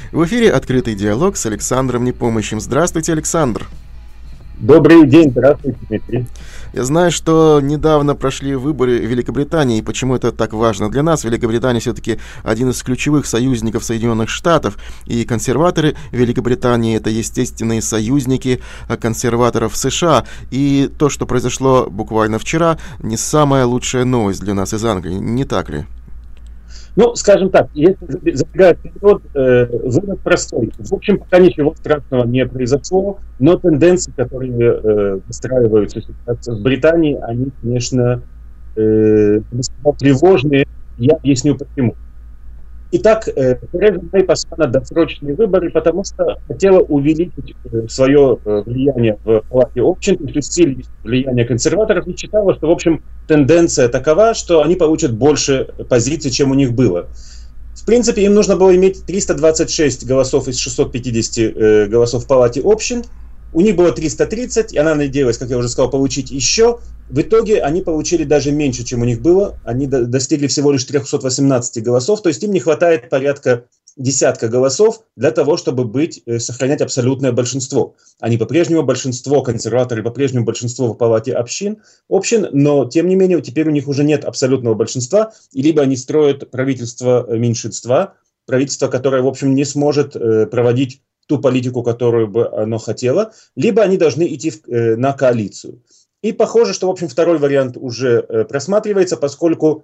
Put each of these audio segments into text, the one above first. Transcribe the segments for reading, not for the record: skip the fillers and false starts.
В эфире «Открытый диалог» с Александром Непомнящим. Здравствуйте, Александр. Добрый день, здравствуйте, Дмитрий. Я знаю, что недавно прошли выборы в Великобритании, и почему это так важно для нас. Великобритания все-таки один из ключевых союзников Соединенных Штатов, и консерваторы Великобритании — это естественные союзники консерваторов США. И то, что произошло буквально вчера, не самая лучшая новость для нас из Англии, не так ли? Ну, скажем так, если забегать вперед, вывод простой. В общем, пока ничего страшного не произошло, но тенденции, которые выстраиваются сейчас в Британии, они, конечно, тревожные. Я объясню почему. Итак, Тереза Мэй пошла на досрочные выборы, потому что хотела увеличить свое влияние в Палате общин, то есть усилить влияние консерваторов, и считала, что, в общем, тенденция такова, что они получат больше позиций, чем у них было. В принципе, им нужно было иметь 326 голосов из 650 голосов в Палате общин. У них было 330, и она надеялась, как я уже сказал, получить еще. В итоге они получили даже меньше, чем у них было. Они достигли всего лишь 318 голосов, то есть им не хватает порядка десятка голосов для того, чтобы сохранять абсолютное большинство. Они по-прежнему большинство, консерваторы по-прежнему большинство в Палате общин, но тем не менее теперь у них уже нет абсолютного большинства, и либо они строят правительство меньшинства, правительство, которое, в общем, не сможет проводить ту политику, которую бы оно хотело, либо они должны идти на коалицию. И похоже, что, в общем, второй вариант уже просматривается, поскольку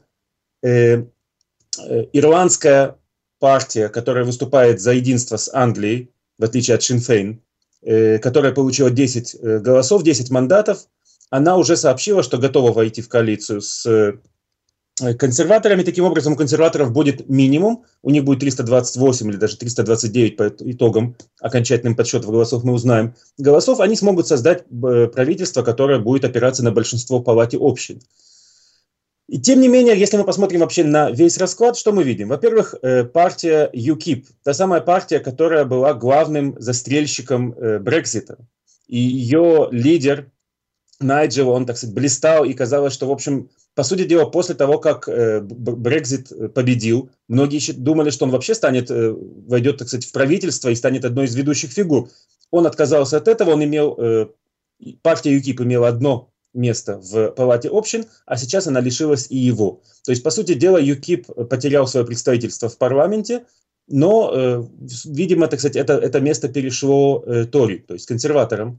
ирландская партия, которая выступает за единство с Англией, в отличие от Sinn Féin, которая получила 10 голосов, 10 мандатов, она уже сообщила, что готова войти в коалицию с консерваторами. Таким образом, у консерваторов будет минимум, у них будет 328 или даже 329 по итогам окончательным подсчетов голосов, мы узнаем голосов, они смогут создать правительство, которое будет опираться на большинство в Палате общин. И тем не менее, если мы посмотрим вообще на весь расклад, что мы видим? Во-первых, партия UKIP, та самая партия, которая была главным застрельщиком Брексита, и ее лидер Найджел, он, так сказать, блистал, и казалось, что, в общем, по сути дела, после того, как Брексит победил, многие думали, что он вообще войдет, так сказать, в правительство и станет одной из ведущих фигур. Он отказался от этого, партия UKIP имела одно место в Палате общин, а сейчас она лишилась и его. То есть, по сути дела, UKIP потерял свое представительство в парламенте, но, видимо, так сказать, это место перешло Тори, то есть консерваторам.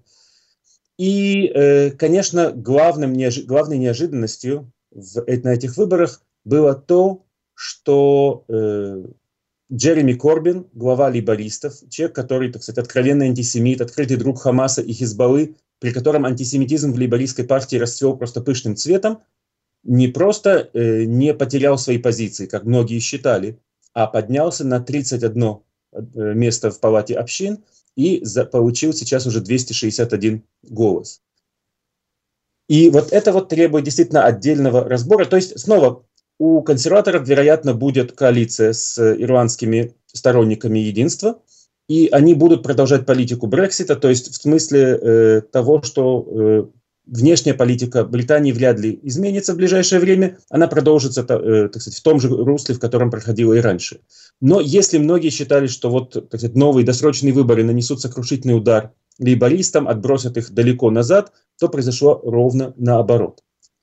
И, конечно, главной неожиданностью на этих выборах было то, что Джереми Корбин, глава лейбористов, человек, который, так сказать, откровенный антисемит, открытый друг Хамаса и Хизбаллы, при котором антисемитизм в лейбористской партии расцвел просто пышным цветом, не просто не потерял свои позиции, как многие считали, а поднялся на 31 место в Палате общин и получил сейчас уже 261 голос. И вот это вот требует действительно отдельного разбора. То есть, снова, у консерваторов, вероятно, будет коалиция с ирландскими сторонниками единства, и они будут продолжать политику Брексита, то есть в смысле того, что внешняя политика Британии вряд ли изменится в ближайшее время, она продолжится, так сказать, в том же русле, в котором проходила и раньше. Но если многие считали, что вот, так сказать, новые досрочные выборы нанесут сокрушительный удар лейбористам, отбросят их далеко назад, то произошло ровно наоборот.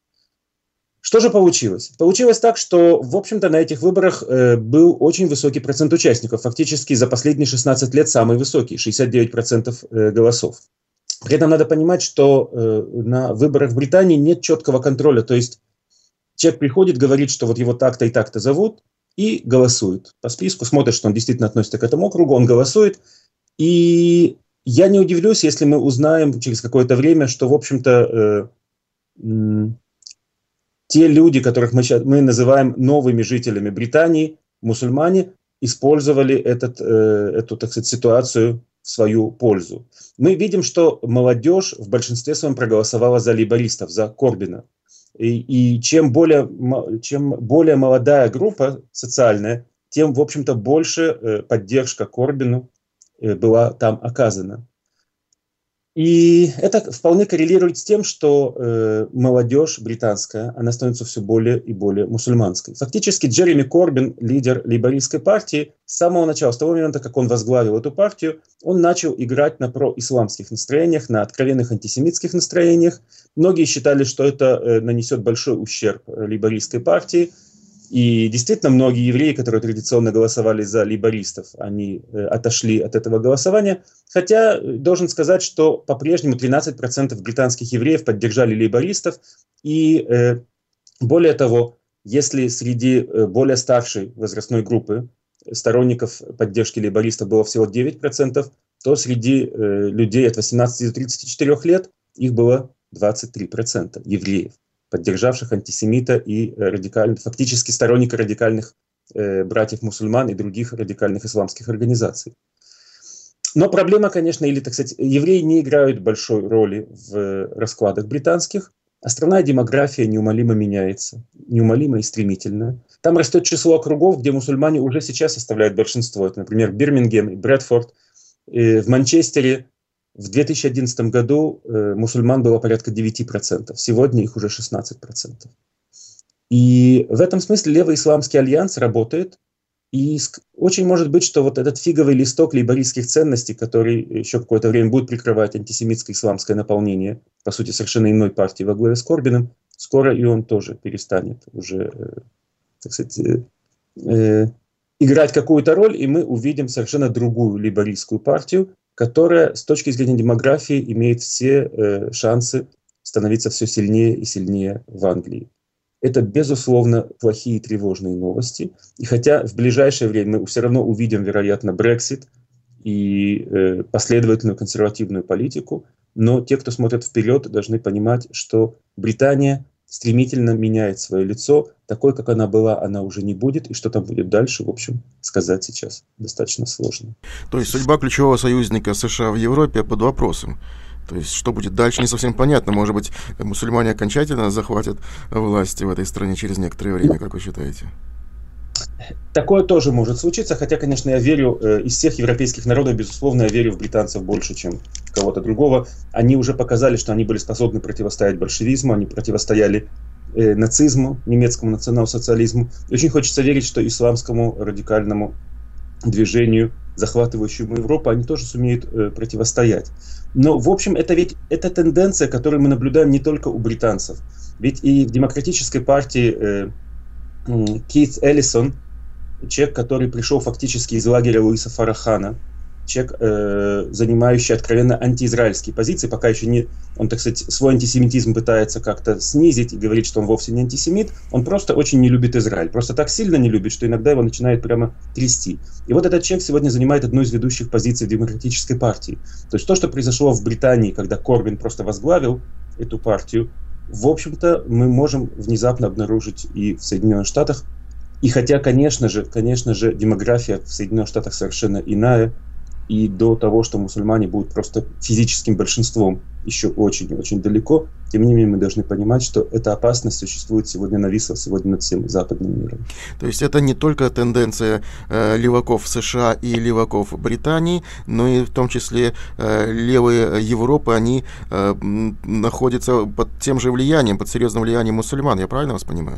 Что же получилось? Получилось так, что, в общем-то, на этих выборах был очень высокий процент участников, фактически за последние 16 лет самый высокий, 69% голосов. При этом надо понимать, что на выборах в Британии нет четкого контроля, то есть человек приходит, говорит, что вот его так-то и так-то зовут, и голосует по списку, смотрит, что он действительно относится к этому округу, он голосует, и я не удивлюсь, если мы узнаем через какое-то время, что, в общем-то, те люди, которых мы называем новыми жителями Британии, мусульмане, использовали эту, так сказать, ситуацию в свою пользу. Мы видим, что молодежь в большинстве своем проголосовала за лейбористов, за Корбина. И чем более молодая группа социальная, тем, в общем-то, больше поддержка Корбину была там оказана. И это вполне коррелирует с тем, что молодежь британская, она становится все более и более мусульманской. Фактически Джереми Корбин, лидер лейбористской партии, с самого начала, с того момента, как он возглавил эту партию, он начал играть на происламских настроениях, на откровенных антисемитских настроениях. Многие считали, что это нанесет большой ущерб лейбористской партии. И действительно, многие евреи, которые традиционно голосовали за лейбористов, они отошли от этого голосования. Хотя должен сказать, что по-прежнему 13% британских евреев поддержали лейбористов. И более того, если среди более старшей возрастной группы сторонников поддержки лейбористов было всего 9%, то среди людей от 18 до 34 лет их было 23% евреев, поддержавших антисемита и фактически сторонника радикальных братьев-мусульман и других радикальных исламских организаций. Но проблема, конечно, или, так сказать, евреи не играют большой роли в раскладах британских, а страна и демография неумолимо меняется, неумолимо и стремительно. Там растет число округов, где мусульмане уже сейчас составляют большинство. Это, например, Бирмингем и Брэдфорд. В Манчестере в 2011 году мусульман было порядка 9%, сегодня их уже 16%. И в этом смысле левый исламский альянс работает, и очень может быть, что вот этот фиговый листок лейбористских ценностей, который еще какое-то время будет прикрывать антисемитское исламское наполнение, по сути, совершенно иной партии во главе с Корбином, скоро и он тоже перестанет уже, так сказать, играть какую-то роль, и мы увидим совершенно другую лейбористскую партию, которая с точки зрения демографии имеет все шансы становиться все сильнее и сильнее в Англии. Это, безусловно, плохие и тревожные новости. И хотя в ближайшее время мы все равно увидим, вероятно, Brexit и последовательную консервативную политику, но те, кто смотрит вперед, должны понимать, что Британия стремительно меняет свое лицо. Такой, как она была, она уже не будет. И что там будет дальше, в общем, сказать сейчас достаточно сложно. То есть судьба ключевого союзника США в Европе под вопросом. То есть что будет дальше, не совсем понятно. Может быть, мусульмане окончательно захватят власти в этой стране через некоторое время, как вы считаете? Такое тоже может случиться, хотя, конечно, я верю, из всех европейских народов, безусловно, я верю в британцев больше, чем в кого-то другого. Они уже показали, что они были способны противостоять большевизму, они противостояли нацизму, немецкому национал-социализму. И очень хочется верить, что исламскому радикальному движению, захватывающему Европу, они тоже сумеют противостоять. Но, в общем, это тенденция, которую мы наблюдаем не только у британцев. Ведь и в демократической партии Кейт Эллисон, человек, который пришел фактически из лагеря Луиса Фарахана, человек, занимающий откровенно антиизраильские позиции, пока еще не, он, так сказать, свой антисемитизм пытается как-то снизить и говорит, что он вовсе не антисемит, он просто очень не любит Израиль, просто так сильно не любит, что иногда его начинает прямо трясти. И вот этот человек сегодня занимает одну из ведущих позиций в демократической партии. То есть то, что произошло в Британии, когда Корбин просто возглавил эту партию, в общем-то, мы можем внезапно обнаружить и в Соединенных Штатах. И хотя, конечно же, демография в Соединенных Штатах совершенно иная, и до того, что мусульмане будут просто физическим большинством, еще очень-очень далеко, тем не менее мы должны понимать, что эта опасность существует сегодня, нависла сегодня над всем западным миром. То есть это не только тенденция леваков США и леваков Британии, но и в том числе левые Европы, они находятся под тем же влиянием, под серьезным влиянием мусульман, я правильно вас понимаю?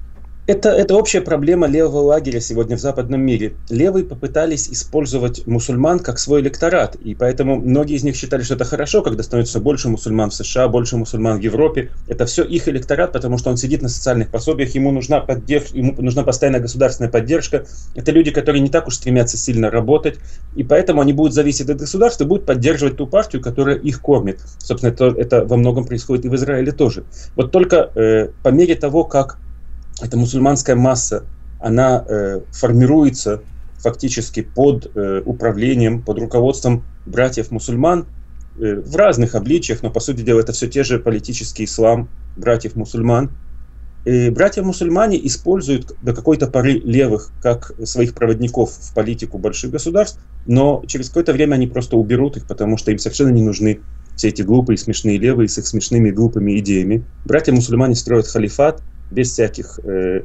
Это общая проблема левого лагеря сегодня в западном мире. Левые попытались использовать мусульман как свой электорат, и поэтому многие из них считали, что это хорошо, когда становится больше мусульман в США, больше мусульман в Европе. Это все их электорат, потому что он сидит на социальных пособиях, ему нужна постоянная государственная поддержка. Это люди, которые не так уж стремятся сильно работать, и поэтому они будут зависеть от государства, будут поддерживать ту партию, которая их кормит. Собственно, это во многом происходит и в Израиле тоже. Вот только по мере того, как эта мусульманская масса, она формируется фактически под управлением, под руководством братьев-мусульман в разных обличиях, но по сути дела это все те же политический ислам братьев-мусульман. Братья-мусульмане используют до какой-то поры левых как своих проводников в политику больших государств, но через какое-то время они просто уберут их, потому что им совершенно не нужны все эти глупые, смешные левые с их смешными и глупыми идеями. Братья-мусульмане строят халифат без всяких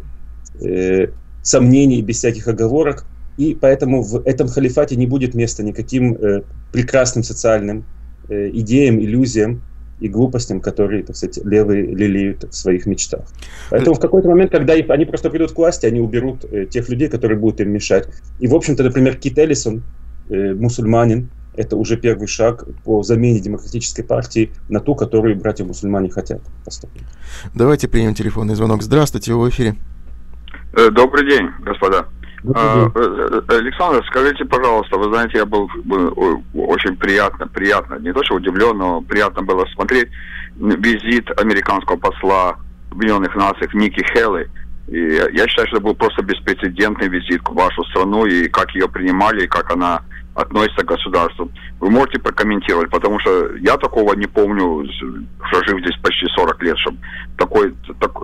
сомнений, без всяких оговорок, и поэтому в этом халифате не будет места никаким прекрасным социальным идеям, иллюзиям и глупостям, которые, так сказать, левые лелеют в своих мечтах. Поэтому в какой-то момент, когда они просто придут к власти, они уберут тех людей, которые будут им мешать. И, в общем-то, например, Кит Эллисон, мусульманин, это уже первый шаг по замене демократической партии на ту, которую братья-мусульмане хотят поставить. Давайте примем телефонный звонок. Здравствуйте, вы в эфире. Добрый день, господа. Александр, скажите, пожалуйста, вы знаете, я был очень приятно, не то что удивлен, но приятно было смотреть визит американского посла в Объединенных Нациях Ники Хейли. И я считаю, что это был просто беспрецедентный визит в вашу страну, и как ее принимали, и как она относится к государству. Вы можете прокомментировать, потому что я такого не помню, что жив здесь почти 40 лет, чтобы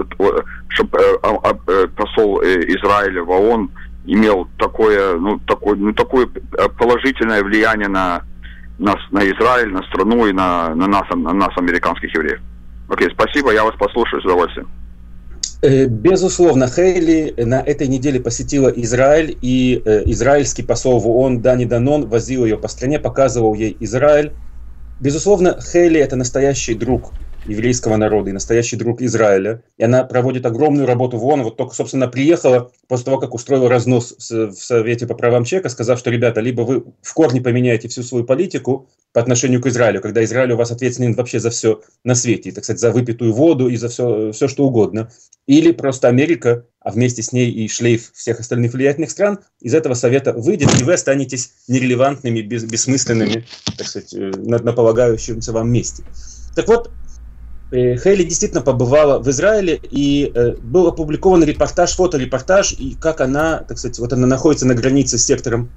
посол Израиля в ООН имел такое положительное влияние на Израиль, на страну и на нас, американских евреев. Окей, спасибо, я вас послушаю с удовольствием. Безусловно, Хейли на этой неделе посетила Израиль, и израильский посол в ООН Дани Данон возил ее по стране, показывал ей Израиль. Безусловно, Хейли – это настоящий друг еврейского народа и настоящий друг Израиля. И она проводит огромную работу в ООН. Вот только, собственно, приехала после того, как устроила разнос в Совете по правам человека, сказав, что, ребята, либо вы в корне поменяете всю свою политику по отношению к Израилю, когда Израиль у вас ответственен вообще за все на свете, так сказать, за выпитую воду и за все что угодно, или просто Америка, а вместе с ней и шлейф всех остальных влиятельных стран, из этого совета выйдет, и вы останетесь нерелевантными, бессмысленными, так сказать, на полагающемся вам месте. Так вот, Хейли действительно побывала в Израиле, и был опубликован репортаж, фоторепортаж, и как она, так сказать, вот она находится на границе с сектором.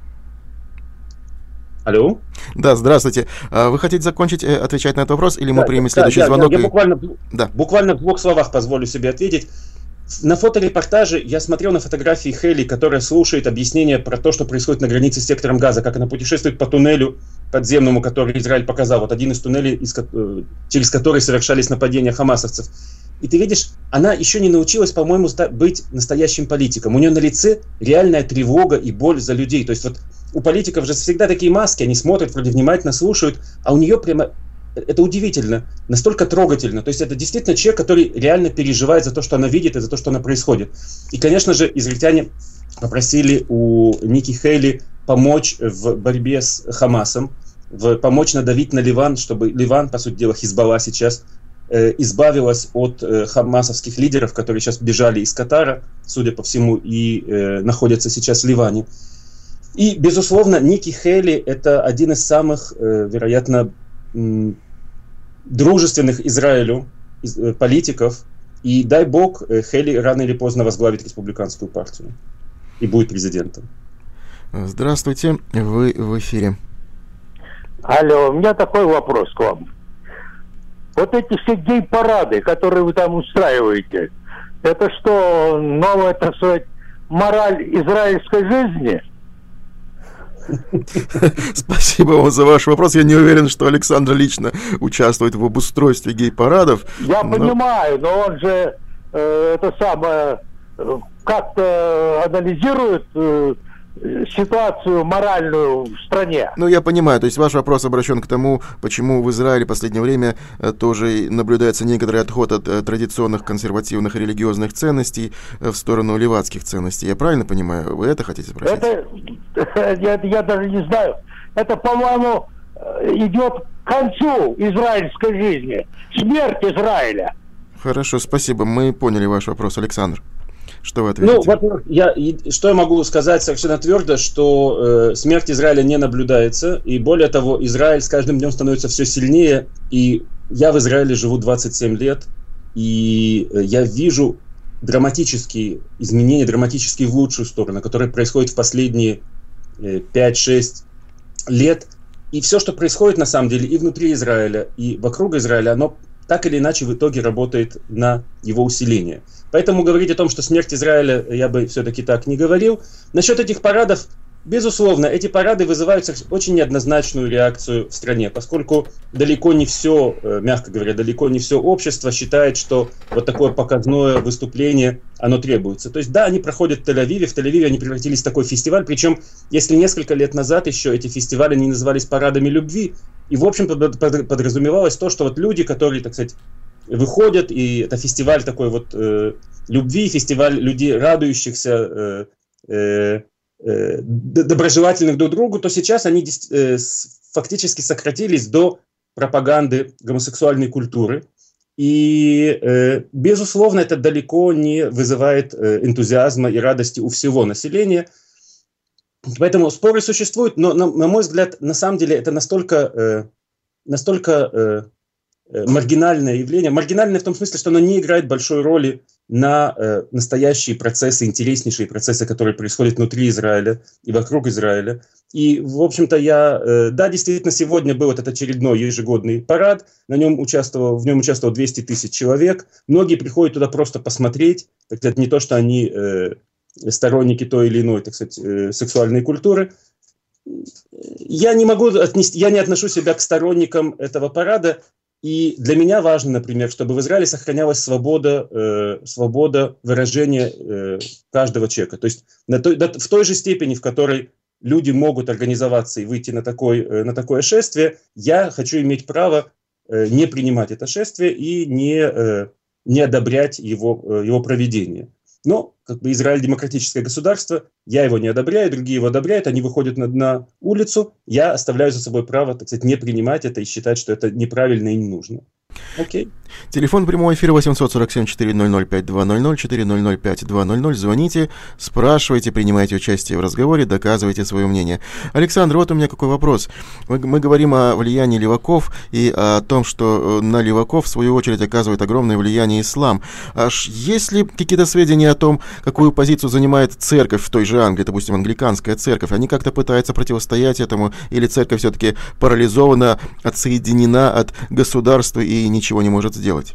Алло? Да, здравствуйте. Вы хотите закончить отвечать на этот вопрос, или мы примем следующий звонок? Я буквально в 2 словах позволю себе ответить. На фоторепортаже я смотрел на фотографии Хейли, которая слушает объяснения про то, что происходит на границе с сектором Газа, как она путешествует по туннелю подземному, который Израиль показал. Вот один из туннелей, через который совершались нападения хамасовцев. И ты видишь, она еще не научилась, по-моему, быть настоящим политиком. У нее на лице реальная тревога и боль за людей. То есть вот у политиков же всегда такие маски, они смотрят, вроде внимательно слушают, а у нее прямо... Это удивительно, настолько трогательно. То есть это действительно человек, который реально переживает за то, что она видит, и за то, что она происходит. И, конечно же, израильтяне попросили у Ники Хейли помочь в борьбе с Хамасом, помочь надавить на Ливан, чтобы Ливан, по сути дела, Хизбалла сейчас, избавилась от хамасовских лидеров, которые сейчас бежали из Катара, судя по всему, и находятся сейчас в Ливане. И, безусловно, Ники Хейли – это один из самых, вероятно, дружественных Израилю политиков, и дай бог, Хейли рано или поздно возглавит республиканскую партию и будет президентом. Здравствуйте, вы в эфире. Алло, у меня такой вопрос к вам. Вот эти все гей-парады, которые вы там устраиваете, это что, новая, так сказать, мораль израильской жизни? Спасибо вам за ваш вопрос. Я не уверен, что Александр лично участвует в обустройстве гей-парадов. Я понимаю, но он же это самое как-то анализирует ситуацию моральную в стране. Ну, я понимаю, то есть ваш вопрос обращен к тому, почему в Израиле в последнее время тоже наблюдается некоторый отход от традиционных консервативных и религиозных ценностей в сторону левацких ценностей. Я правильно понимаю? Вы это хотите спросить? Я даже не знаю. Это, по-моему, идет к концу израильской жизни. Смерть Израиля. Хорошо, спасибо. Мы поняли ваш вопрос, Александр. Что вы ответите? Ну, во-первых, что я могу сказать совершенно твердо, что смерть Израиля не наблюдается, и более того, Израиль с каждым днем становится все сильнее, и я в Израиле живу 27 лет, и я вижу драматические изменения, драматические в лучшую сторону, которые происходят в последние 5-6 лет, и все, что происходит на самом деле и внутри Израиля, и вокруг Израиля, оно так или иначе в итоге работает на его усиление. Поэтому говорить о том, что смерть Израиля, я бы все-таки так не говорил. Насчет этих парадов, безусловно, эти парады вызывают очень неоднозначную реакцию в стране, поскольку далеко не все, мягко говоря, далеко не все общество считает, что вот такое показное выступление, оно требуется. То есть да, они проходят в Тель-Авиве, в Тель-Авиве они превратились в такой фестиваль, причем если несколько лет назад еще эти фестивали не назывались парадами любви, И, в общем, подразумевалось то, что вот люди, которые, так сказать, выходят, и это фестиваль такой вот любви, фестиваль людей, радующихся, доброжелательных друг другу, то сейчас они фактически сократились до пропаганды гомосексуальной культуры. И, безусловно, это далеко не вызывает энтузиазма и радости у всего населения. Поэтому споры существуют, но, на мой взгляд, на самом деле это настолько маргинальное явление. Маргинальное в том смысле, что оно не играет большой роли на настоящие процессы, интереснейшие процессы, которые происходят внутри Израиля и вокруг Израиля. И, в общем-то, да, действительно, сегодня был этот очередной ежегодный парад, в нем участвовало 200 тысяч человек. Многие приходят туда просто посмотреть, так сказать, не то, что они сторонники той или иной, так сказать, сексуальной культуры. Я не отношу себя к сторонникам этого парада. И для меня важно, например, чтобы в Израиле сохранялась свобода выражения каждого человека. То есть в той же степени, в которой люди могут организоваться и выйти на такое шествие, я хочу иметь право не принимать это шествие и не одобрять его проведение. Но как бы Израиль демократическое государство, я его не одобряю, другие его одобряют, они выходят на улицу, я оставляю за собой право, так сказать, не принимать это и считать, что это неправильно и не нужно. Окей. Телефон прямого эфира 847-400-5200, 400-5200. Звоните, спрашивайте, принимайте участие в разговоре, доказывайте свое мнение. Александр, вот у меня какой вопрос. Мы говорим о влиянии леваков и о том, что на леваков, в свою очередь, оказывает огромное влияние ислам. Есть ли какие-то сведения о том, какую позицию занимает церковь в той же Англии, допустим, англиканская церковь? Они как-то пытаются противостоять этому, или церковь все-таки парализована, отсоединена от государства и ничего не может сделать?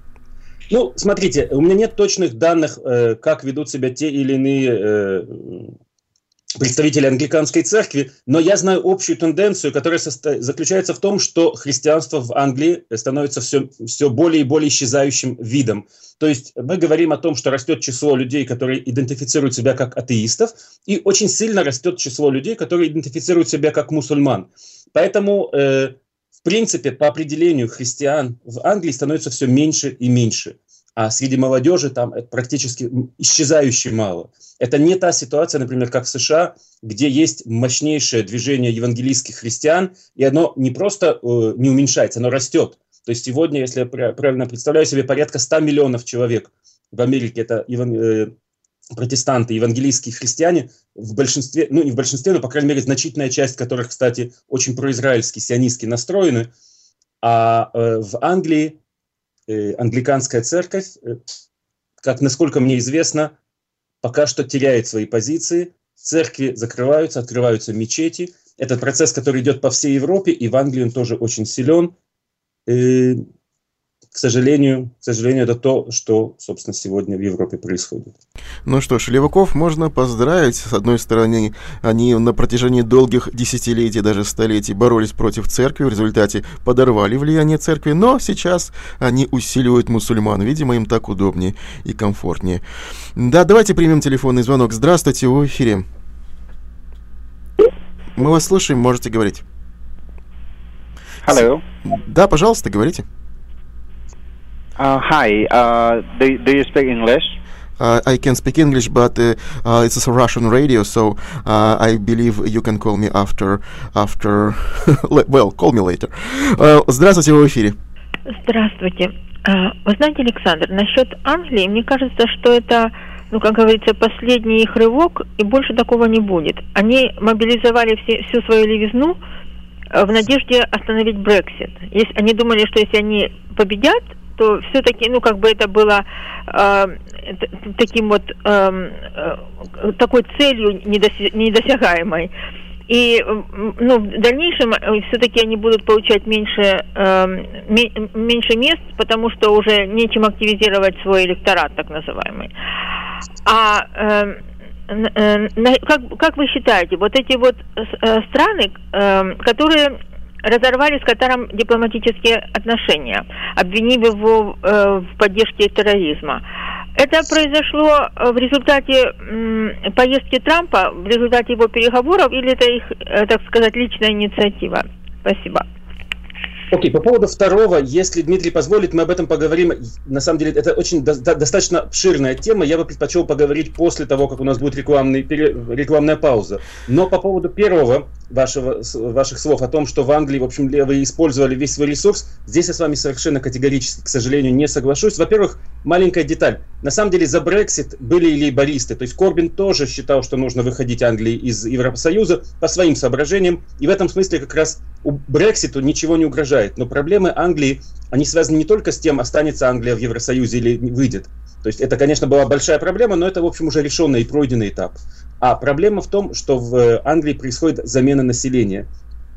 Ну, смотрите, у меня нет точных данных, как ведут себя те или иные представители англиканской церкви, но я знаю общую тенденцию, которая заключается в том, что христианство в Англии становится все более и более исчезающим видом. То есть мы говорим о том, что растет число людей, которые идентифицируют себя как атеистов, и очень сильно растет число людей, которые идентифицируют себя как мусульман. Поэтому в принципе, по определению христиан в Англии становится все меньше и меньше, а среди молодежи там практически исчезающе мало. Это не та ситуация, например, как в США, где есть мощнейшее движение евангелийских христиан, и оно не просто не уменьшается, оно растет. То есть сегодня, если я правильно представляю себе, порядка 100 миллионов человек в Америке, это протестанты, евангелийские христиане, в большинстве, ну не в большинстве, но, по крайней мере, значительная часть которых, кстати, очень произраильски, сионистски настроены. А в Англии англиканская церковь, как насколько мне известно, пока что теряет свои позиции. Церкви закрываются, открываются мечети. Это процесс, который идет по всей Европе, и в Англии он тоже очень силен. К сожалению, это то, что, собственно, сегодня в Европе происходит. Ну что ж, леваков можно поздравить. С одной стороны, они на протяжении долгих десятилетий, даже столетий боролись против церкви, в результате подорвали влияние церкви, но сейчас они усиливают мусульман. Видимо, им так удобнее и комфортнее. Да, давайте примем телефонный звонок. Здравствуйте, вы в эфире. Мы вас слушаем, можете говорить. Hello. Да, пожалуйста, говорите. Hi, do you speak English? I can speak English, but it's a Russian radio, so I believe you can call me after. Well, call me later. Здравствуйте, вы в эфире. Здравствуйте. Вы знаете, Александр, насчет Англии, мне кажется, что это, ну, как говорится, последний их рывок, и больше такого не будет. Они мобилизовали всю свою левизну в надежде остановить Брексит. Они думали, что если они победят, то все-таки, ну, как бы это было таким вот такой целью недосягаемой. И, ну, в дальнейшем все-таки они будут получать меньше мест, потому что уже нечем активизировать свой электорат, так называемый. Как вы считаете, вот эти вот страны, которые разорвали с Катаром дипломатические отношения, обвинив его в поддержке терроризма, это произошло в результате поездки Трампа, в результате его переговоров, или это их, так сказать, личная инициатива? Спасибо. Окей, по поводу второго, если Дмитрий позволит, мы об этом поговорим. На самом деле, это очень достаточно обширная тема. Я бы предпочел поговорить после того, как у нас будет рекламная пауза. Но по поводу первого ваших слов о том, что в Англии, в общем, левые использовали весь свой ресурс, здесь я с вами совершенно категорически, к сожалению, не соглашусь. Во-первых, маленькая деталь. На самом деле за Брексит были и лейбористы. То есть Корбин тоже считал, что нужно выходить Англии из Евросоюза по своим соображениям. И в этом смысле как раз Брекситу ничего не угрожает. Но проблемы Англии, они связаны не только с тем, останется Англия в Евросоюзе или выйдет. То есть это, конечно, была большая проблема, но это, в общем, уже решенный и пройденный этап. А проблема в том, что в Англии происходит замена населения.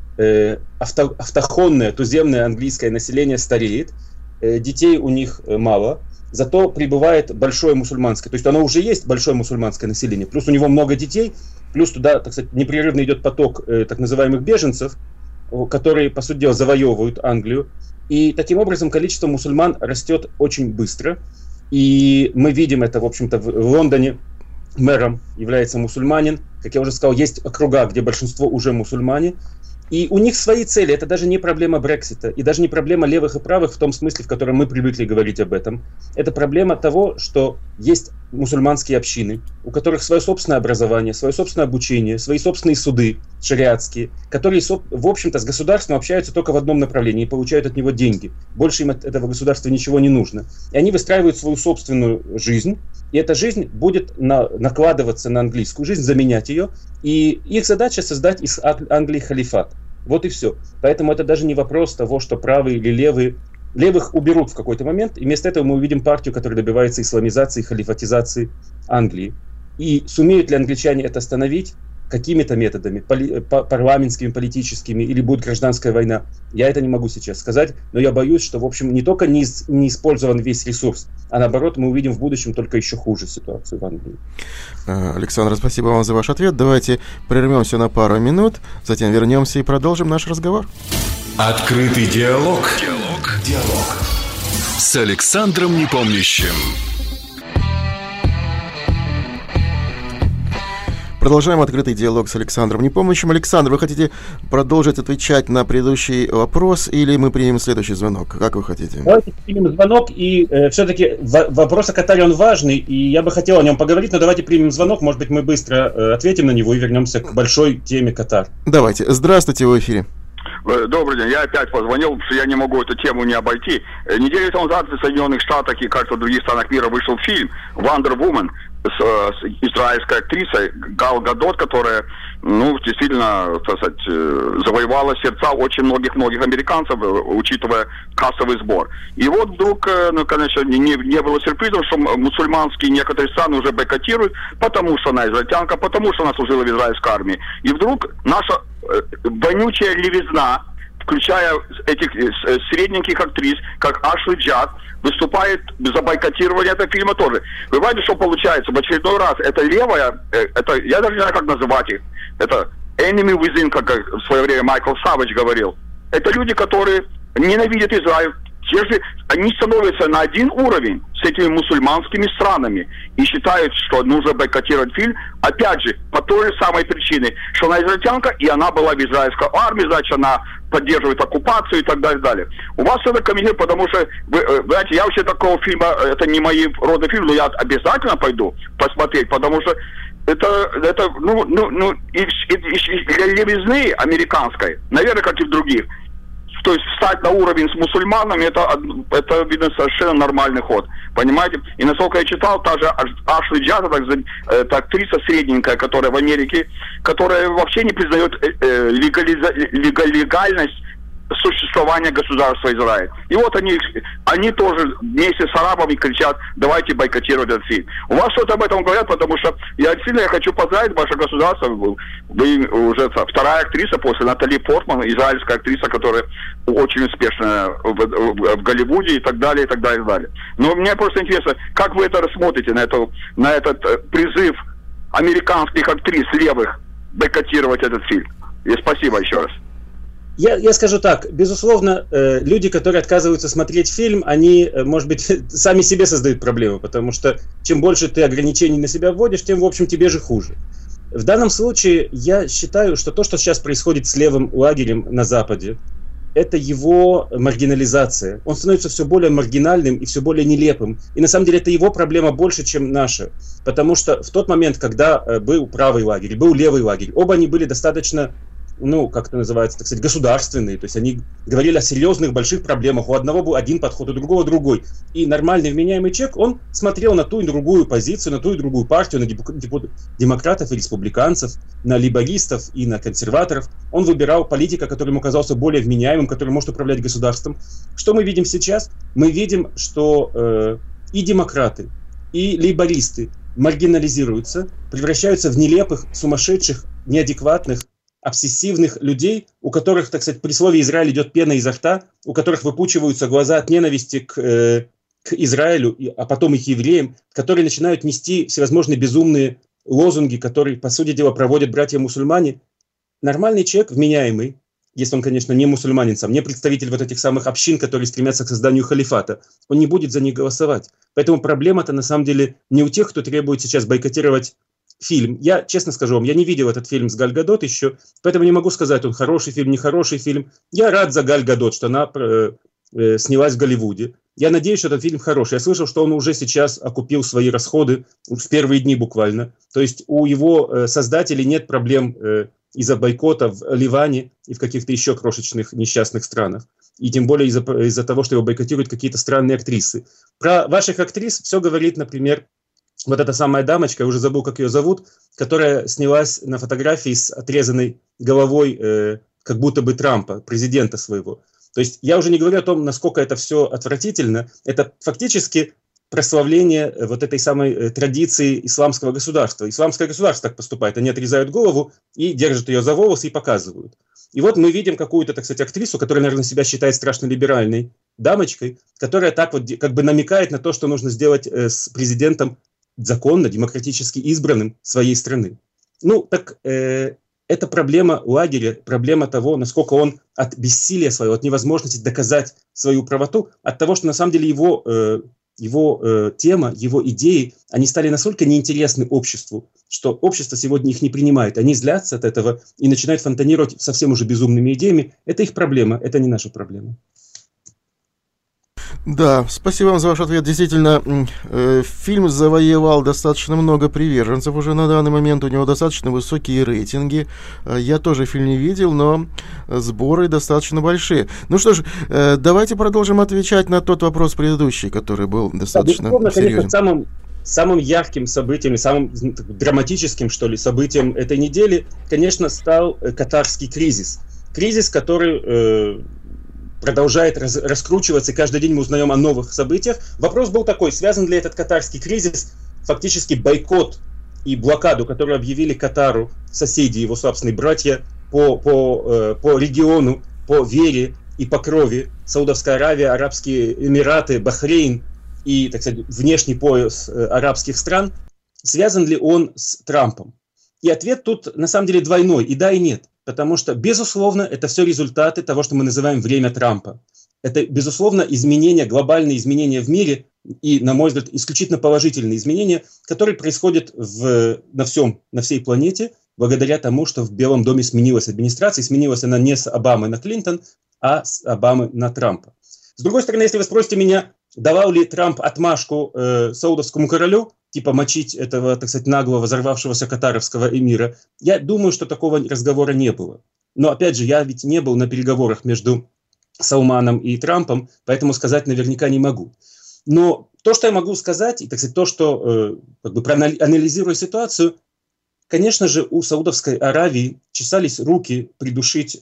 Автохонное, туземное английское население стареет, детей у них мало, зато прибывает большое мусульманское. То есть оно уже есть большое мусульманское население, плюс у него много детей, плюс туда, так сказать, непрерывно идет поток так называемых беженцев, которые, по сути дела, завоевывают Англию. И таким образом количество мусульман растет очень быстро. И мы видим это, в общем-то, в Лондоне. Мэром является мусульманин. Как я уже сказал, есть округа, где большинство уже мусульмане. И у них свои цели. Это даже не проблема Брексита. И даже не проблема левых и правых в том смысле, в котором мы привыкли говорить об этом. Это проблема того, что есть мусульманские общины, у которых свое собственное образование, свое собственное обучение, свои собственные суды шариатские, которые, в общем-то, с государством общаются только в одном направлении и получают от него деньги. Больше им от этого государства ничего не нужно. И они выстраивают свою собственную жизнь, и эта жизнь будет накладываться на английскую жизнь, заменять ее. И их задача создать из Англии халифат. Вот и все. Поэтому это даже не вопрос того, что правые или левые. Левых уберут в какой-то момент, и вместо этого мы увидим партию, которая добивается исламизации, халифатизации Англии. И сумеют ли англичане это остановить какими-то методами, парламентскими, политическими, или будет гражданская война, я это не могу сейчас сказать, но я боюсь, что, в общем, не только не использован весь ресурс, а наоборот, мы увидим в будущем только еще хуже ситуацию в Англии. Александр, спасибо вам за ваш ответ. Давайте прервемся на пару минут, затем вернемся и продолжим наш разговор. Открытый диалог. С Александром Непомнящим. Продолжаем открытый диалог с Александром Непомнящим. Александр, вы хотите продолжить отвечать на предыдущий вопрос, или мы примем следующий звонок? Как вы хотите? Давайте примем звонок, и все-таки вопрос о Катаре, он важный, и я бы хотел о нем поговорить, но давайте примем звонок, может быть, мы быстро ответим на него и вернемся к большой теме Катар. Давайте. Здравствуйте, в эфире. Добрый день. Я опять позвонил, потому что я не могу эту тему не обойти. Неделю тому назад в Соединенных Штатах и, кажется, в других странах мира вышел фильм «Wonder Woman» с израильской актрисой Гал Гадот, которая, действительно, так сказать, завоевала сердца очень многих американцев, учитывая кассовый сбор. И вот вдруг, конечно, не было сюрпризом, что мусульманские некоторые страны уже бойкотируют, потому что она израильтянка, потому что она служила в израильской армии. И вдруг наша вонючая левизна, включая этих средненьких актрис, как Ашли Джад, выступает за бойкотирование этого фильма тоже. Вы понимаете, что получается? В очередной раз это левая, это, я даже не знаю, как называть их, это enemy within, как в свое время Майкл Савидж говорил. Это люди, которые ненавидят Израиль. Те же, они становятся на один уровень с этими мусульманскими странами и считают, что нужно бойкотировать фильм, опять же, по той же самой причине, что она израильтянка, и она была в израильской армии, значит, она поддерживает оккупацию и так далее. У вас это комментирует, потому что, вы знаете, я вообще такого фильма, это не мои роды фильмы, но я обязательно пойду посмотреть, потому что это для левизны американской, наверное, как и в других. То есть встать на уровень с мусульманами, это видно, совершенно нормальный ход. Понимаете? И насколько я читал, та же Ашли Джад, это актриса средненькая, которая в Америке, которая вообще не признает легальность существования государства Израиль. И вот они тоже вместе с арабами кричат: давайте бойкотировать этот фильм. У вас что-то об этом говорят, потому что я хочу поздравить ваше государство. Вы уже вторая актриса после Натали Портман, израильская актриса, которая очень успешная в Голливуде и так далее, и так далее, и так далее. Но мне просто интересно, как вы это рассмотрите, на этот призыв американских актрис левых бойкотировать этот фильм? И спасибо еще раз. Я скажу так, безусловно, люди, которые отказываются смотреть фильм, они, может быть, сами себе создают проблемы, потому что чем больше ты ограничений на себя вводишь, тем, в общем, тебе же хуже. В данном случае я считаю, что то, что сейчас происходит с левым лагерем на Западе, это его маргинализация. Он становится все более маргинальным и все более нелепым. И на самом деле это его проблема больше, чем наша. Потому что в тот момент, когда был правый лагерь, был левый лагерь, оба они были достаточно, как это называется, так сказать, государственные. То есть они говорили о серьезных, больших проблемах. У одного был один подход, у другого другой. И нормальный вменяемый человек, он смотрел на ту и другую позицию, на ту и другую партию, на демократов и республиканцев, на лейбористов и на консерваторов. Он выбирал политика, который ему казался более вменяемым, который может управлять государством. Что мы видим сейчас? Мы видим, что и демократы, и лейбористы маргинализируются, превращаются в нелепых, сумасшедших, неадекватных, обсессивных людей, у которых, так сказать, при слове «Израиль» идет пена изо рта, у которых выпучиваются глаза от ненависти к Израилю, а потом и к евреям, которые начинают нести всевозможные безумные лозунги, которые, по сути дела, проводят братья-мусульмане. Нормальный человек, вменяемый, если он, конечно, не мусульманин сам, не представитель вот этих самых общин, которые стремятся к созданию халифата, он не будет за них голосовать. Поэтому проблема-то на самом деле не у тех, кто требует сейчас бойкотировать фильм. Я, честно скажу вам, я не видел этот фильм с Галь Гадот еще, поэтому не могу сказать, он хороший фильм, нехороший фильм. Я рад за Галь Гадот, что она снялась в Голливуде. Я надеюсь, что этот фильм хороший. Я слышал, что он уже сейчас окупил свои расходы в первые дни буквально. То есть у его создателей нет проблем из-за бойкота в Ливане и в каких-то еще крошечных несчастных странах. И тем более из-за того, что его бойкотируют какие-то странные актрисы. Про ваших актрис все говорит, например, вот эта самая дамочка, я уже забыл, как ее зовут, которая снялась на фотографии с отрезанной головой как будто бы Трампа, президента своего. То есть я уже не говорю о том, насколько это все отвратительно. Это фактически прославление вот этой самой традиции исламского государства. Исламское государство так поступает. Они отрезают голову и держат ее за волосы и показывают. И вот мы видим какую-то, так сказать, актрису, которая, наверное, себя считает страшно либеральной дамочкой, которая так вот как бы намекает на то, что нужно сделать с президентом законно, демократически избранным своей страны. Это проблема лагеря, проблема того, насколько он от бессилия своего, от невозможности доказать свою правоту, от того, что на самом деле его тема, его идеи, они стали настолько неинтересны обществу, что общество сегодня их не принимает. Они злятся от этого и начинают фонтанировать совсем уже безумными идеями. Это их проблема, это не наша проблема. Да, спасибо вам за ваш ответ. Действительно, фильм завоевал достаточно много приверженцев уже на данный момент. У него достаточно высокие рейтинги. Я тоже фильм не видел, но сборы достаточно большие. Ну что ж, давайте продолжим отвечать на тот вопрос предыдущий, который был достаточно серьезен. Конечно, самым ярким событием, самым драматическим, что ли, событием этой недели, конечно, стал катарский кризис. Кризис, который продолжает раскручиваться, и каждый день мы узнаем о новых событиях. Вопрос был такой, связан ли этот катарский кризис, фактически бойкот и блокаду, которую объявили Катару соседи, его собственные братья по региону, по вере и по крови, Саудовская Аравия, Арабские Эмираты, Бахрейн и, так сказать, внешний пояс арабских стран, связан ли он с Трампом? И ответ тут на самом деле двойной, и да, и нет. Потому что, безусловно, это все результаты того, что мы называем время Трампа. Это, безусловно, изменения, глобальные изменения в мире и, на мой взгляд, исключительно положительные изменения, которые происходят на всей планете благодаря тому, что в Белом доме сменилась администрация. Сменилась она не с Обамы на Клинтон, а с Обамы на Трампа. С другой стороны, если вы спросите меня, давал ли Трамп отмашку саудовскому королю, типа мочить этого, так сказать, наглого, взорвавшегося катаровского эмира, я думаю, что такого разговора не было. Но, опять же, я ведь не был на переговорах между Салманом и Трампом, поэтому сказать наверняка не могу. Но то, что я могу сказать, и, так сказать, то, что, проанализируя ситуацию, конечно же, у Саудовской Аравии чесались руки придушить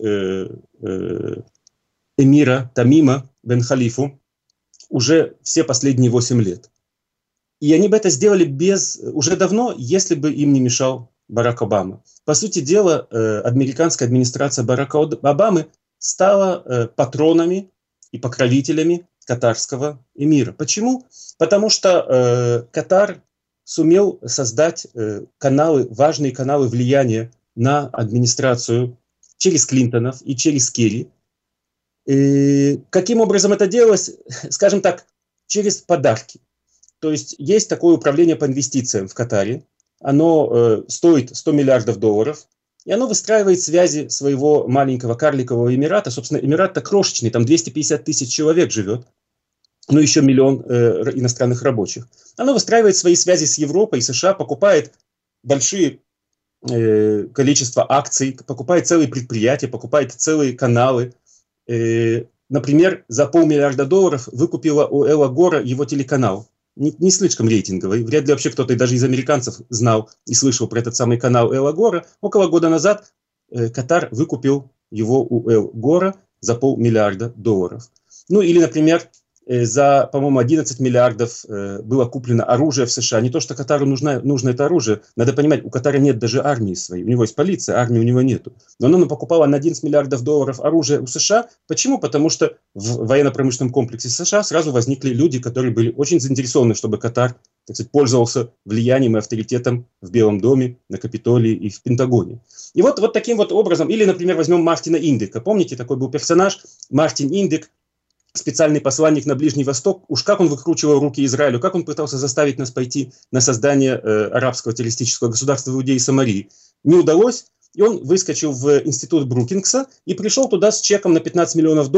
эмира Тамима бен Халифу уже все последние 8 лет. И они бы это сделали уже давно, если бы им не мешал Барак Обама. По сути дела, американская администрация Барака Обамы стала патронами и покровителями катарского эмира. Почему? Потому что Катар сумел создать важные каналы влияния на администрацию через Клинтонов и через Керри. И каким образом это делалось? Скажем так, через подарки. То есть есть такое управление по инвестициям в Катаре. Оно стоит $100 миллиардов. и оно выстраивает связи своего маленького карликового Эмирата. Собственно, Эмират-то крошечный, там 250 тысяч человек живет, ну еще миллион иностранных рабочих. Оно выстраивает свои связи с Европой, США, покупает большие количество акций, покупает целые предприятия, покупает целые каналы. Например, за $500 миллиарда выкупила у Эла Гора его телеканал. Не слишком рейтинговый. Вряд ли вообще кто-то даже из американцев знал и слышал про этот самый канал Эла Гора. Около года назад Катар выкупил его у Эл Гора за $500 миллиарда. Ну или, например, за, по-моему, 11 миллиардов было куплено оружие в США. Не то, что Катару нужно это оружие. Надо понимать, у Катара нет даже армии своей. У него есть полиция, армии у него нету. Но оно покупало на 11 миллиардов долларов оружие у США. Почему? Потому что в военно-промышленном комплексе США сразу возникли люди, которые были очень заинтересованы, чтобы Катар, так сказать, пользовался влиянием и авторитетом в Белом доме, на Капитолии и в Пентагоне. И вот таким вот образом, или, например, возьмем Мартина Индека. Помните, такой был персонаж Мартин Индек, специальный посланник на Ближний Восток. Уж как он выкручивал руки Израилю, как он пытался заставить нас пойти на создание арабского террористического государства в Иудее и Самарии. Не удалось, и он выскочил в институт Брукингса и пришел туда с чеком на $15 миллионов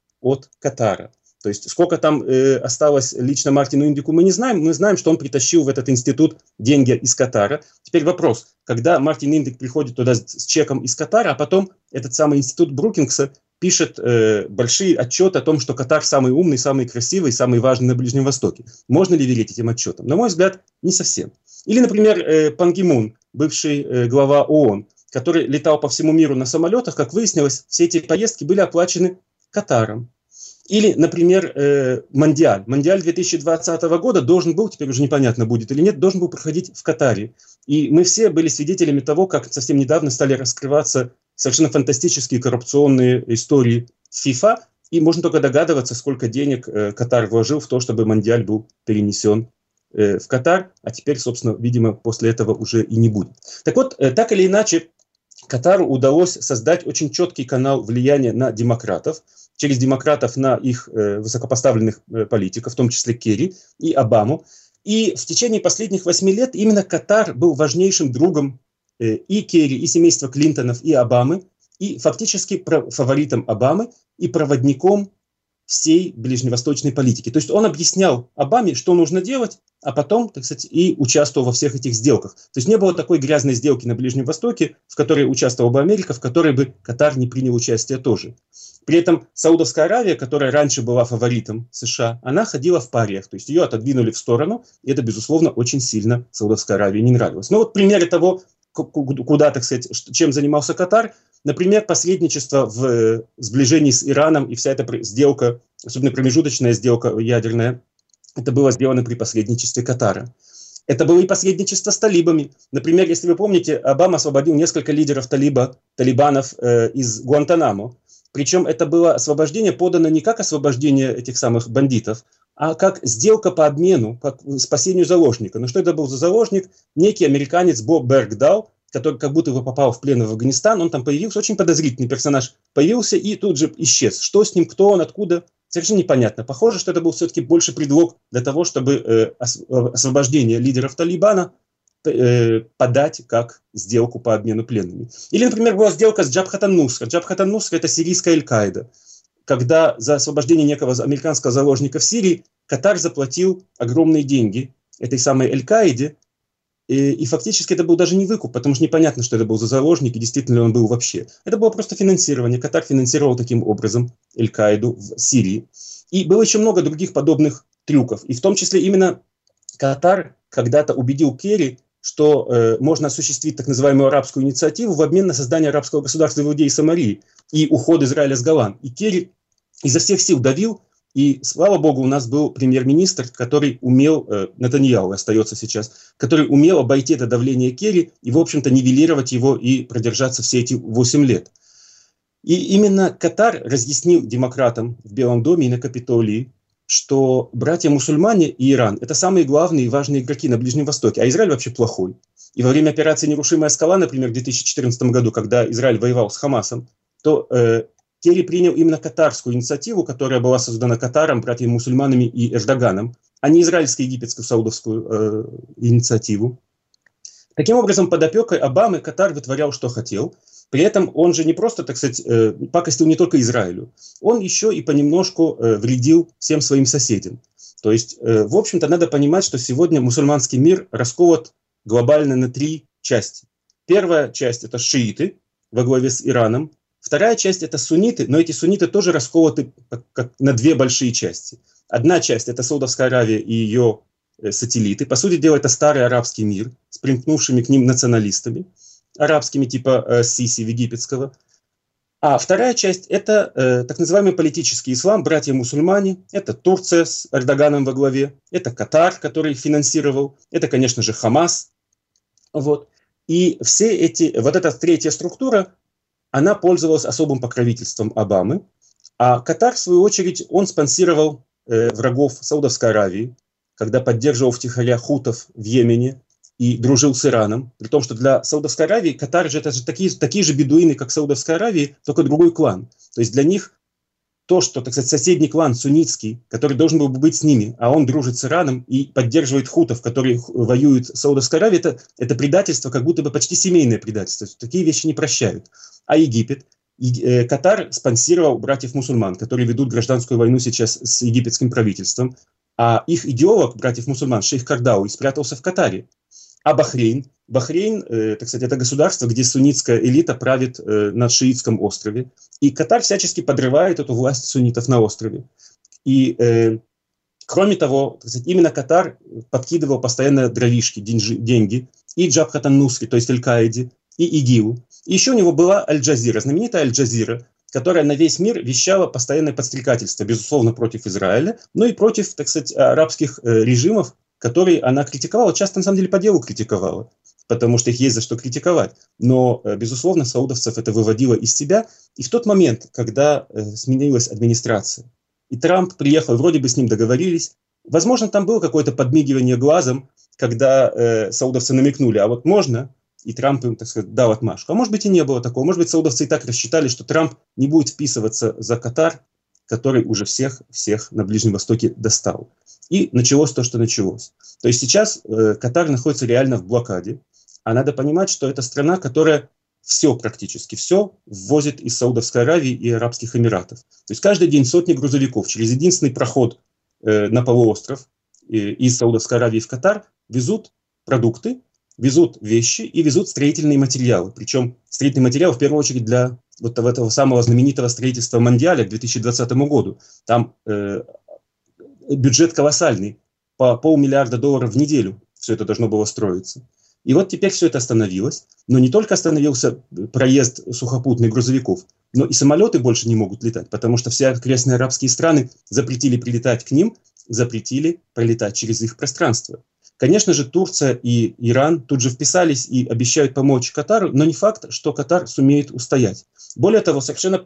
от Катара. То есть сколько там осталось лично Мартину Индику, мы не знаем. Мы знаем, что он притащил в этот институт деньги из Катара. Теперь вопрос, когда Мартин Индик приходит туда с чеком из Катара, а потом этот самый институт Брукингса пишет большие отчеты о том, что Катар самый умный, самый красивый, самый важный на Ближнем Востоке. Можно ли верить этим отчетам? На мой взгляд, не совсем. Или, например, Пан Ги Мун, бывший глава ООН, который летал по всему миру на самолетах, как выяснилось, все эти поездки были оплачены Катаром. Или, например, Мондиаль. Мондиаль 2020 года должен был, теперь уже непонятно будет или нет, должен был проходить в Катаре. И мы все были свидетелями того, как совсем недавно стали раскрываться совершенно фантастические коррупционные истории ФИФА. И можно только догадываться, сколько денег Катар вложил в то, чтобы Мондиаль был перенесен в Катар. А теперь, собственно, видимо, после этого уже и не будет. Так вот, так или иначе, Катару удалось создать очень четкий канал влияния на демократов, через демократов на их высокопоставленных политиков, в том числе Керри и Обаму. И в течение последних 8 лет именно Катар был важнейшим другом и Керри, и семейства Клинтонов, и Обамы, и фактически фаворитом Обамы и проводником всей ближневосточной политики. То есть он объяснял Обаме, что нужно делать, а потом, так сказать, и участвовал во всех этих сделках. То есть не было такой грязной сделки на Ближнем Востоке, в которой участвовала бы Америка, в которой бы Катар не принял участие тоже. При этом Саудовская Аравия, которая раньше была фаворитом США, она ходила в париях, то есть ее отодвинули в сторону, и это, безусловно, очень сильно Саудовской Аравии не нравилось. Но вот примеры того, куда, так сказать, чем занимался Катар. Например, посредничество в сближении с Ираном и вся эта сделка, особенно промежуточная сделка ядерная, это было сделано при посредничестве Катара. Это было и посредничество с талибами. Например, если вы помните, Обама освободил несколько лидеров талибанов из Гуантанамо. Причем это было освобождение подано не как освобождение этих самых бандитов, а как сделка по обмену, по спасению заложника. Но что это был за заложник? Некий американец Боб Бергдау, который как будто бы попал в плен в Афганистан. Он там появился, очень подозрительный персонаж, появился и тут же исчез. Что с ним, кто он, откуда, совершенно непонятно. Похоже, что это был все-таки больше предлог для того, чтобы освобождение лидеров Талибана подать как сделку по обмену пленными. Или, например, была сделка с Джабхат ан-Нусра. Джабхат ан-Нусра — это сирийская Аль-Каида. Когда за освобождение некого американского заложника в Сирии Катар заплатил огромные деньги этой самой Аль-Каиде, и фактически это был даже не выкуп, потому что непонятно, что это был за заложник, и действительно ли он был вообще. Это было просто финансирование. Катар финансировал таким образом Аль-Каиду в Сирии. И было еще много других подобных трюков. И в том числе именно Катар когда-то убедил Керри, что можно осуществить так называемую арабскую инициативу в обмен на создание арабского государства в Иудее и Самарии и уход Израиля с Голлан. И Керри изо всех сил давил, и, слава богу, у нас был премьер-министр, который умел, Нетаньяху остается сейчас, который умел обойти это давление Керри и, в общем-то, нивелировать его и продержаться все эти 8 лет. И именно Катар разъяснил демократам в Белом доме и на Капитолии, что братья-мусульмане и Иран – это самые главные и важные игроки на Ближнем Востоке, а Израиль вообще плохой. И во время операции «Нерушимая скала», например, в 2014 году, когда Израиль воевал с Хамасом, то Керри принял именно катарскую инициативу, которая была создана Катаром, братьями-мусульманами и Эрдоганом, а не израильско-египетскую саудовскую инициативу. Таким образом, под опекой Обамы Катар вытворял, что хотел. При этом он же не просто, так сказать, пакостил не только Израилю, он еще и понемножку вредил всем своим соседям. То есть, в общем-то, надо понимать, что сегодня мусульманский мир расколот глобально на 3 части. Первая часть – это шииты во главе с Ираном. Вторая часть – это сунниты, но эти сунниты тоже расколоты на 2 большие части. Одна часть – это Саудовская Аравия и ее сателлиты. По сути дела, это старый арабский мир с примкнувшими к ним националистами, арабскими типа Сиси египетского. А вторая часть – это так называемый политический ислам, братья-мусульмане. Это Турция с Эрдоганом во главе, это Катар, который их финансировал, это, конечно же, Хамас. Вот. И все эти, вот эта третья структура, она пользовалась особым покровительством Обамы. А Катар, в свою очередь, он спонсировал врагов Саудовской Аравии, когда поддерживал втихаря хутов в Йемене и дружил с Ираном. При том, что для Саудовской Аравии Катар же это же такие же бедуины, как Саудовская Аравия, только другой клан. То есть для них то, что, так сказать, соседний клан суннитский, который должен был бы быть с ними, а он дружит с Ираном и поддерживает хутов, которые воюют с Саудовской Аравией, это предательство, как будто бы почти семейное предательство. Такие вещи не прощают. А Египет? Катар спонсировал братьев-мусульман, которые ведут гражданскую войну сейчас с египетским правительством. А их идеолог, братьев-мусульман, шейх Кардауи, спрятался в Катаре. А Бахрейн, так сказать, это государство, где суннитская элита правит на шиитском острове. И Катар всячески подрывает эту власть суннитов на острове. И, кроме того, так сказать, именно Катар подкидывал постоянно дровишки, деньги и Джабхат ан-Нусри, то есть Аль-Каиде, и ИГИЛу. И еще у него была Аль-Джазира, знаменитая Аль-Джазира, которая на весь мир вещала постоянное подстрекательство, безусловно, против Израиля, но и против, так сказать, арабских режимов, которые она критиковала, часто, на самом деле, по делу критиковала, потому что их есть за что критиковать. Но, безусловно, саудовцев это выводило из себя. И в тот момент, когда сменилась администрация, и Трамп приехал, вроде бы с ним договорились, возможно, там было какое-то подмигивание глазом, когда саудовцы намекнули, а вот можно, и Трамп им, так сказать, дал отмашку. А может быть, и не было такого. Может быть, саудовцы и так рассчитали, что Трамп не будет вписываться за Катар, который уже всех на Ближнем Востоке достал. И началось то, что началось. То есть сейчас Катар находится реально в блокаде. А надо понимать, что это страна, которая практически все ввозит из Саудовской Аравии и Арабских Эмиратов. То есть каждый день сотни грузовиков через единственный проход на полуостров из Саудовской Аравии в Катар везут продукты, везут вещи и везут строительные материалы. Причем строительные материалы в первую очередь для вот этого самого знаменитого строительства Мондиаля к 2020 году. Там бюджет колоссальный, по $500 миллиарда в неделю все это должно было строиться. И вот теперь все это остановилось. Но не только остановился проезд сухопутных грузовиков, но и самолеты больше не могут летать, потому что все окрестные арабские страны запретили прилетать к ним, запретили пролетать через их пространство. Конечно же, Турция и Иран тут же вписались и обещают помочь Катару, но не факт, что Катар сумеет устоять. Более того, совершенно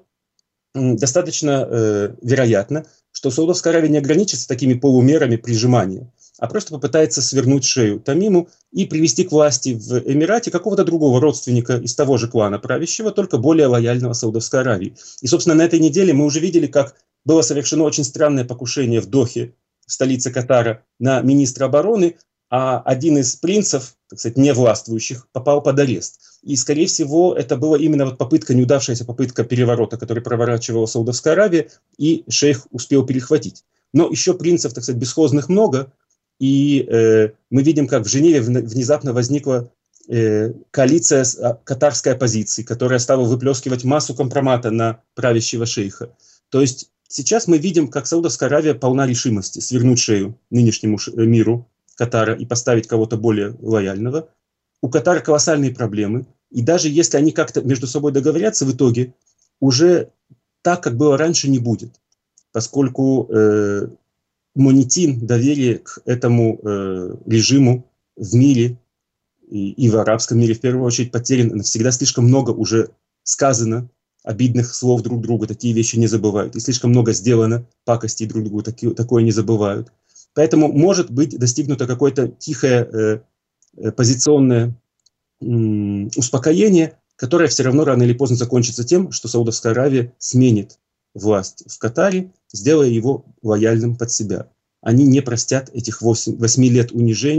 достаточно вероятно, что Саудовская Аравия не ограничится такими полумерами прижимания, а просто попытается свернуть шею Тамиму и привести к власти в Эмирате какого-то другого родственника из того же клана правящего, только более лояльного Саудовской Аравии. И, собственно, на этой неделе мы уже видели, как было совершено очень странное покушение в Дохе, в столице Катара, на министра обороны, а один из принцев, так сказать, не властвующих, попал под арест. И, скорее всего, это была именно вот неудавшаяся попытка переворота, который проворачивала Саудовская Аравия, и шейх успел перехватить. Но еще принцев, так сказать, бесхозных много, и мы видим, как в Женеве внезапно возникла коалиция катарской оппозиции, которая стала выплескивать массу компромата на правящего шейха. То есть сейчас мы видим, как Саудовская Аравия полна решимости свернуть шею нынешнему миру Катара и поставить кого-то более лояльного. У Катара колоссальные проблемы, и даже если они как-то между собой договорятся в итоге, уже так, как было раньше, не будет, поскольку монетин, доверие к этому режиму в мире и в арабском мире в первую очередь потерян навсегда. Слишком много уже сказано обидных слов друг другу, такие вещи не забывают, и слишком много сделано пакостей друг другу, такое не забывают. Поэтому может быть достигнуто какое-то тихое позиционное успокоение, которое все равно рано или поздно закончится тем, что Саудовская Аравия сменит власть в Катаре, сделая его лояльным под себя. Они не простят этих 8 лет унижений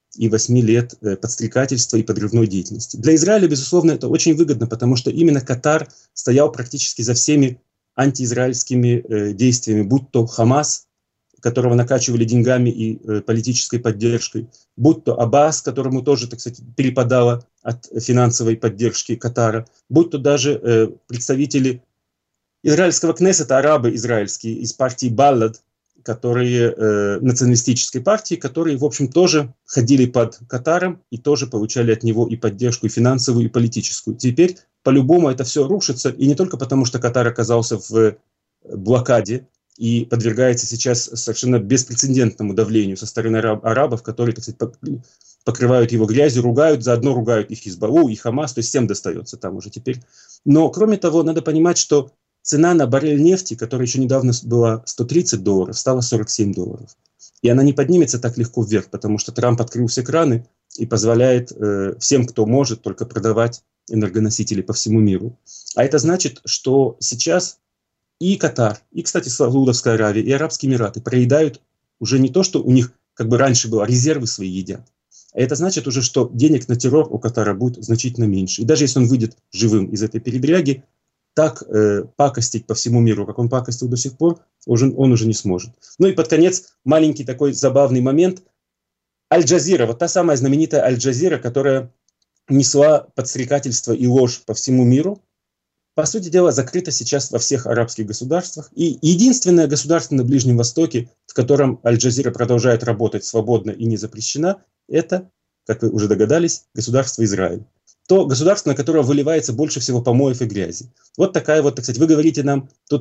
и 8 лет подстрекательства и подрывной деятельности. Для Израиля, безусловно, это очень выгодно, потому что именно Катар стоял практически за всеми антиизраильскими действиями, будь то Хамас, которого накачивали деньгами и политической поддержкой, будь то Аббас, которому тоже, так сказать, перепадало от финансовой поддержки Катара, будь то даже представители израильского Кнессета, арабы израильские из партии Баллад, которые националистической партии, которые, в общем, тоже ходили под Катаром и тоже получали от него и поддержку, и финансовую, и политическую. Теперь, по-любому, это все рушится, и не только потому, что Катар оказался в блокаде и подвергается сейчас совершенно беспрецедентному давлению со стороны арабов, которые, так сказать, покрывают его грязью, заодно ругают и Хизбаллу, и Хамас, то есть всем достается там уже теперь. Но, кроме того, надо понимать, что цена на баррель нефти, которая еще недавно была $130, стала $47. И она не поднимется так легко вверх, потому что Трамп открыл все краны и позволяет всем, кто может, только продавать энергоносители по всему миру. А это значит, что сейчас и Катар, и, кстати, Саудовская Аравия, и Арабские Эмираты проедают уже не то, что у них, как бы раньше было, резервы свои едят. А это значит уже, что денег на террор у Катара будет значительно меньше. И даже если он выйдет живым из этой передряги, так пакостить по всему миру, как он пакостил до сих пор, он уже не сможет. Ну и под конец маленький такой забавный момент. Аль-Джазира, вот та самая знаменитая Аль-Джазира, которая несла подстрекательство и ложь по всему миру, по сути дела, закрыта сейчас во всех арабских государствах. И единственное государство на Ближнем Востоке, в котором Аль-Джазира продолжает работать свободно и не запрещена, это, как вы уже догадались, государство Израиль. То государство, на которое выливается больше всего помоев и грязи. Вот такая вот, так сказать, вы говорите нам, тут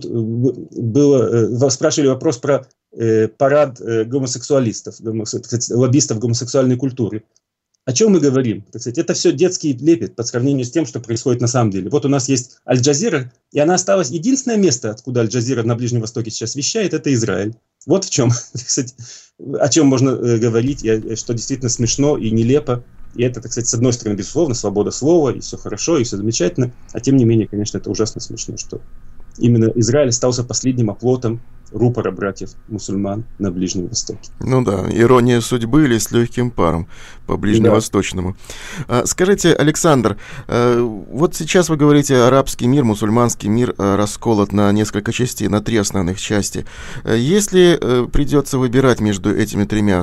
вы спрашивали вопрос про парад гомосексуалистов, лоббистов гомосексуальной культуры. О чем мы говорим? Так сказать, это все детский лепет по сравнению с тем, что происходит на самом деле. Вот у нас есть Аль-Джазира, и она осталась единственное место, откуда Аль-Джазира на Ближнем Востоке сейчас вещает, это Израиль. Вот в чем, кстати, о чем можно говорить, что действительно смешно и нелепо. И это, так сказать, с одной стороны, безусловно, свобода слова, и все хорошо, и все замечательно. А тем не менее, конечно, это ужасно смешно, что именно Израиль остался последним оплотом рупора братьев-мусульман на Ближнем Востоке. Ну да, ирония судьбы или с легким паром по ближневосточному. Да. Скажите, Александр, вот сейчас вы говорите, арабский мир, мусульманский мир расколот на несколько частей, на 3 основных части. Если придется выбирать между этими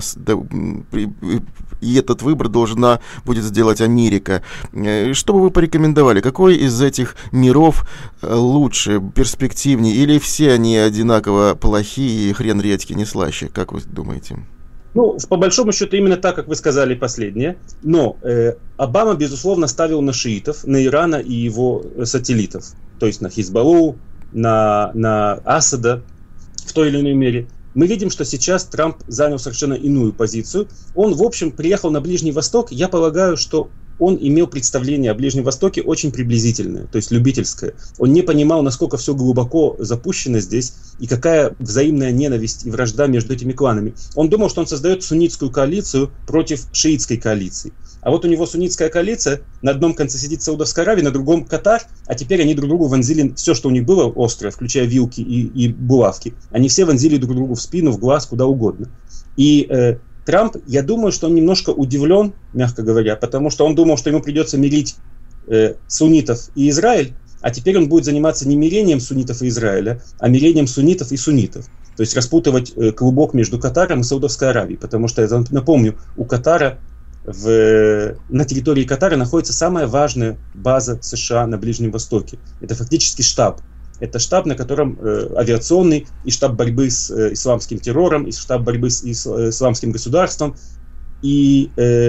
3, и этот выбор должна будет сделать Америка, что бы вы порекомендовали? Какой из этих миров лучше, перспективнее, или все они одинаково плохие и хрен редьки не слаще? Как вы думаете? Ну, по большому счету, именно так, как вы сказали, последнее. Но Обама, безусловно, ставил на шиитов, на Ирана и его сателлитов. То есть на Хизбаллу, на Асада в той или иной мере. Мы видим, что сейчас Трамп занял совершенно иную позицию. Он, в общем, приехал на Ближний Восток. Я полагаю, что он имел представление о Ближнем Востоке очень приблизительное, то есть любительское. Он не понимал, насколько все глубоко запущено здесь и какая взаимная ненависть и вражда между этими кланами. Он думал, что он создает суннитскую коалицию против шиитской коалиции. А вот у него суннитская коалиция, на одном конце сидит Саудовская Аравия, на другом Катар, а теперь они друг другу вонзили все, что у них было острое, включая вилки и булавки. Они все вонзили друг другу в спину, в глаз, куда угодно. И Трамп, я думаю, что он немножко удивлен, мягко говоря, потому что он думал, что ему придется мирить суннитов и Израиль, а теперь он будет заниматься не мирением суннитов и Израиля, а мирением суннитов и суннитов. То есть распутывать клубок между Катаром и Саудовской Аравией, потому что, я напомню, у Катара, на территории Катара находится самая важная база США на Ближнем Востоке. Это фактически штаб. Это штаб, на котором авиационный, и штаб борьбы с исламским террором, и штаб борьбы с исламским государством. И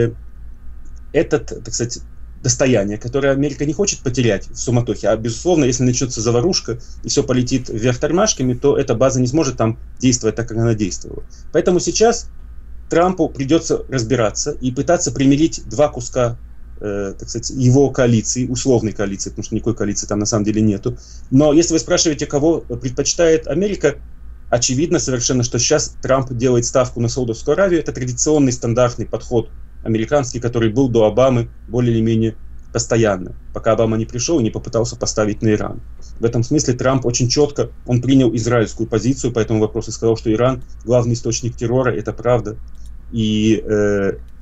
это, так сказать, достояние, которое Америка не хочет потерять в суматохе. А, безусловно, если начнется заварушка и все полетит вверх тормашками, то эта база не сможет там действовать так, как она действовала. Поэтому сейчас Трампу придется разбираться и пытаться примирить 2 куска, так сказать, его коалиции, условной коалиции, потому что никакой коалиции там на самом деле нету. Но если вы спрашиваете, кого предпочитает Америка, очевидно совершенно, что сейчас Трамп делает ставку на Саудовскую Аравию. Это традиционный стандартный подход американский, который был до Обамы более или менее постоянно, пока Обама не пришел и не попытался поставить на Иран. В этом смысле Трамп очень четко, он принял израильскую позицию по этому вопросу и сказал, что Иран главный источник террора, это правда. И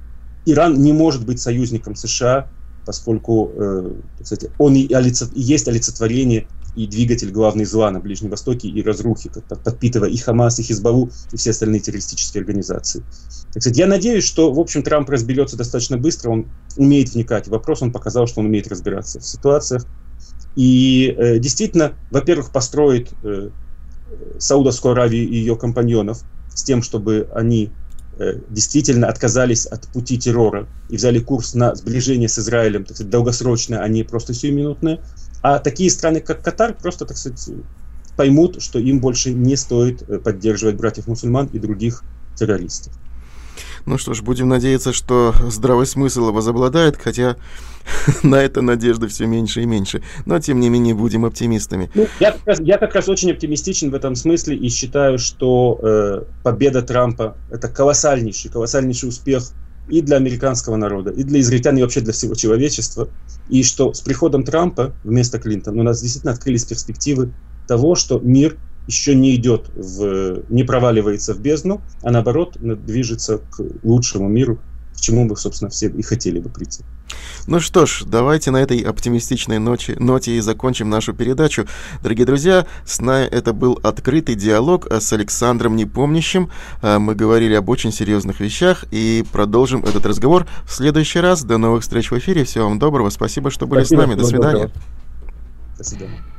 Иран не может быть союзником США, поскольку, кстати, он и есть олицетворение и двигатель главный зла на Ближнем Востоке и разрухи, подпитывая и Хамас, и Хизбаллу, и все остальные террористические организации. Так сказать, я надеюсь, что, в общем, Трамп разберется достаточно быстро, он умеет вникать в вопрос, он показал, что он умеет разбираться в ситуациях. И действительно, во-первых, построит Саудовскую Аравию и ее компаньонов с тем, чтобы они действительно отказались от пути террора и взяли курс на сближение с Израилем, так сказать, долгосрочное, а не просто сиюминутное. А такие страны, как Катар, просто, так сказать, поймут, что им больше не стоит поддерживать братьев-мусульман и других террористов. Ну что ж, будем надеяться, что здравый смысл возобладает, хотя на это надежды все меньше и меньше. Но, тем не менее, будем оптимистами. Ну, я как раз очень оптимистичен в этом смысле и считаю, что победа Трампа – это колоссальнейший успех и для американского народа, и для израильтян, и вообще для всего человечества. И что с приходом Трампа вместо Клинтона у нас действительно открылись перспективы того, что мир еще не не проваливается в бездну, а наоборот движется к лучшему миру, к чему мы, собственно, все и хотели бы прийти. Ну что ж, давайте на этой оптимистичной ноте и закончим нашу передачу. Дорогие друзья, это был открытый диалог с Александром Непомнящим. Мы говорили об очень серьезных вещах и продолжим этот разговор в следующий раз. До новых встреч в эфире. Всего вам доброго. Спасибо, что были с нами. До свидания. До свидания.